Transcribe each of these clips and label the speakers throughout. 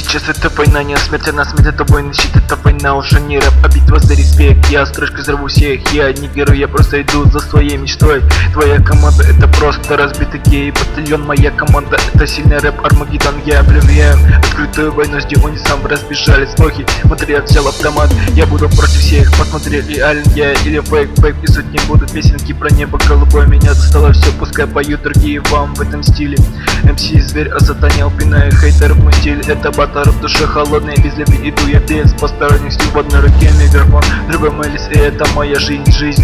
Speaker 1: Сейчас это война, не смерть, а на смерть, это война, щит, это война, уже не рэп, а битва за респект. Я с трешкой взорву всех, я не герой, я просто иду за своей мечтой. Твоя команда это просто разбитый гей батальон, моя команда это сильный рэп, Армагеддон. Я объявляю открытую войну с Дионисом, разбежались слухи, Матриарх взял автомат. Я буду против всех, посмотри, реален я или фейк, и сотни будут песенки про небо голубое. Меня достало все, пускай поют другие вам в этом стиле. МС зверь осатанел, пинаю хейтеров, мой стиль это батар в душе холодный, без любви иду я без посторонних сил, в одной руке микрофон, другой мэлис, и это моя жизнь.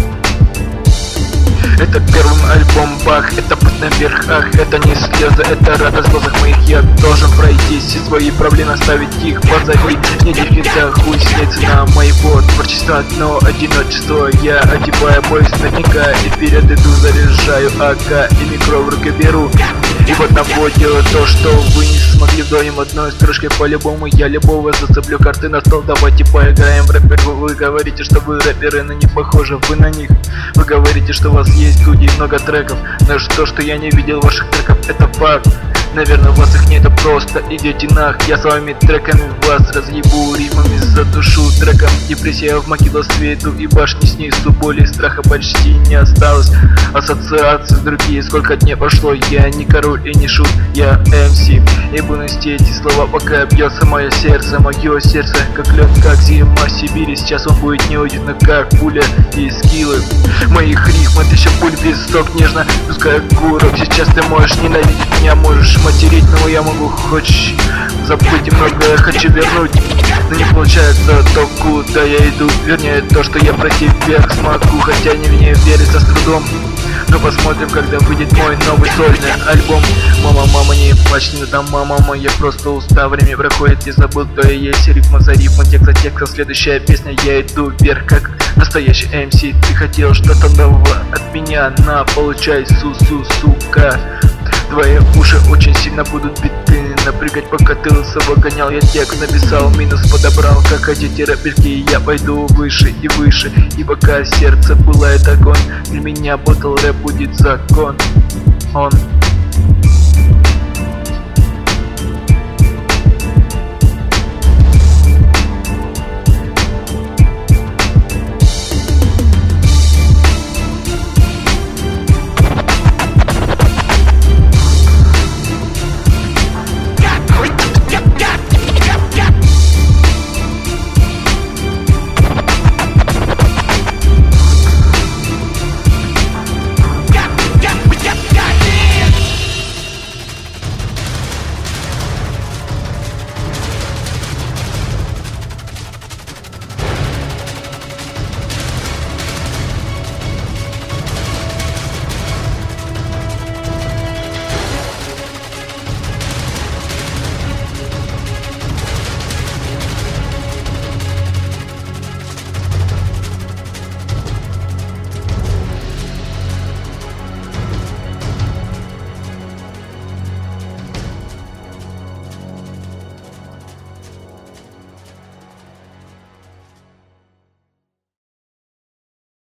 Speaker 1: Это первым альбом бах, это путь наверх, ах, это не слезы, это радость в глазах моих. Я должен пройти все свои проблемы, оставить их позади. Мне действительно хуй снится на моего творчества, но одиночество. Я одеваю пояс наверняка и вперед иду, заряжаю АК и микро в руки беру. И вот наводила то, что вы не смогли вдвоем одной строчкой по-любому. Я любого зацеплю, карты на стол, давайте поиграем в рэпер. Вы говорите, что вы рэперы, но не похожи вы на них. Вы говорите, что у вас есть студии, много треков, но то, что я не видел ваших треков, это факт. Наверное, у вас их нет, просто идете нах. Я своими треками вас разъебу, ритмами задушу треком. Депрессия в могилу свету и башни снизу, боли и страха почти не осталось. Ассоциации другие, сколько дней прошло. Я не король и не шут, я МС. И буду нести эти слова, пока бьется мое сердце, как лед, как зима Сибири. Сейчас он будет неуютно, как пуля и скиллы моих рифм, это еще пуль песок нежно, пускай курок. Сейчас ты можешь ненавидеть меня, можешь материть, но я могу хочешь забыть и многое хочу вернуть, но не получается то, куда я иду. Вернее, то, что я пройти вверх смогу, хотя не мне верится с трудом. Но посмотрим, когда выйдет мой новый сольный альбом. Мама, не плачь, не там, мама, я просто устал, время проходит, я забыл, кто я есть. Рифма за рифма, текст за текстом, следующая песня, я иду вверх, как настоящий МС. Ты хотел что-то нового от меня, на, получай, сука. Твои уши очень сильно будут биты, напрягать, пока ты лысого гонял. Я текст написал, минус подобрал, как хотите рэперки. Я пойду выше и выше, и пока сердце пылает огонь, для меня батл рэп будет закон. Он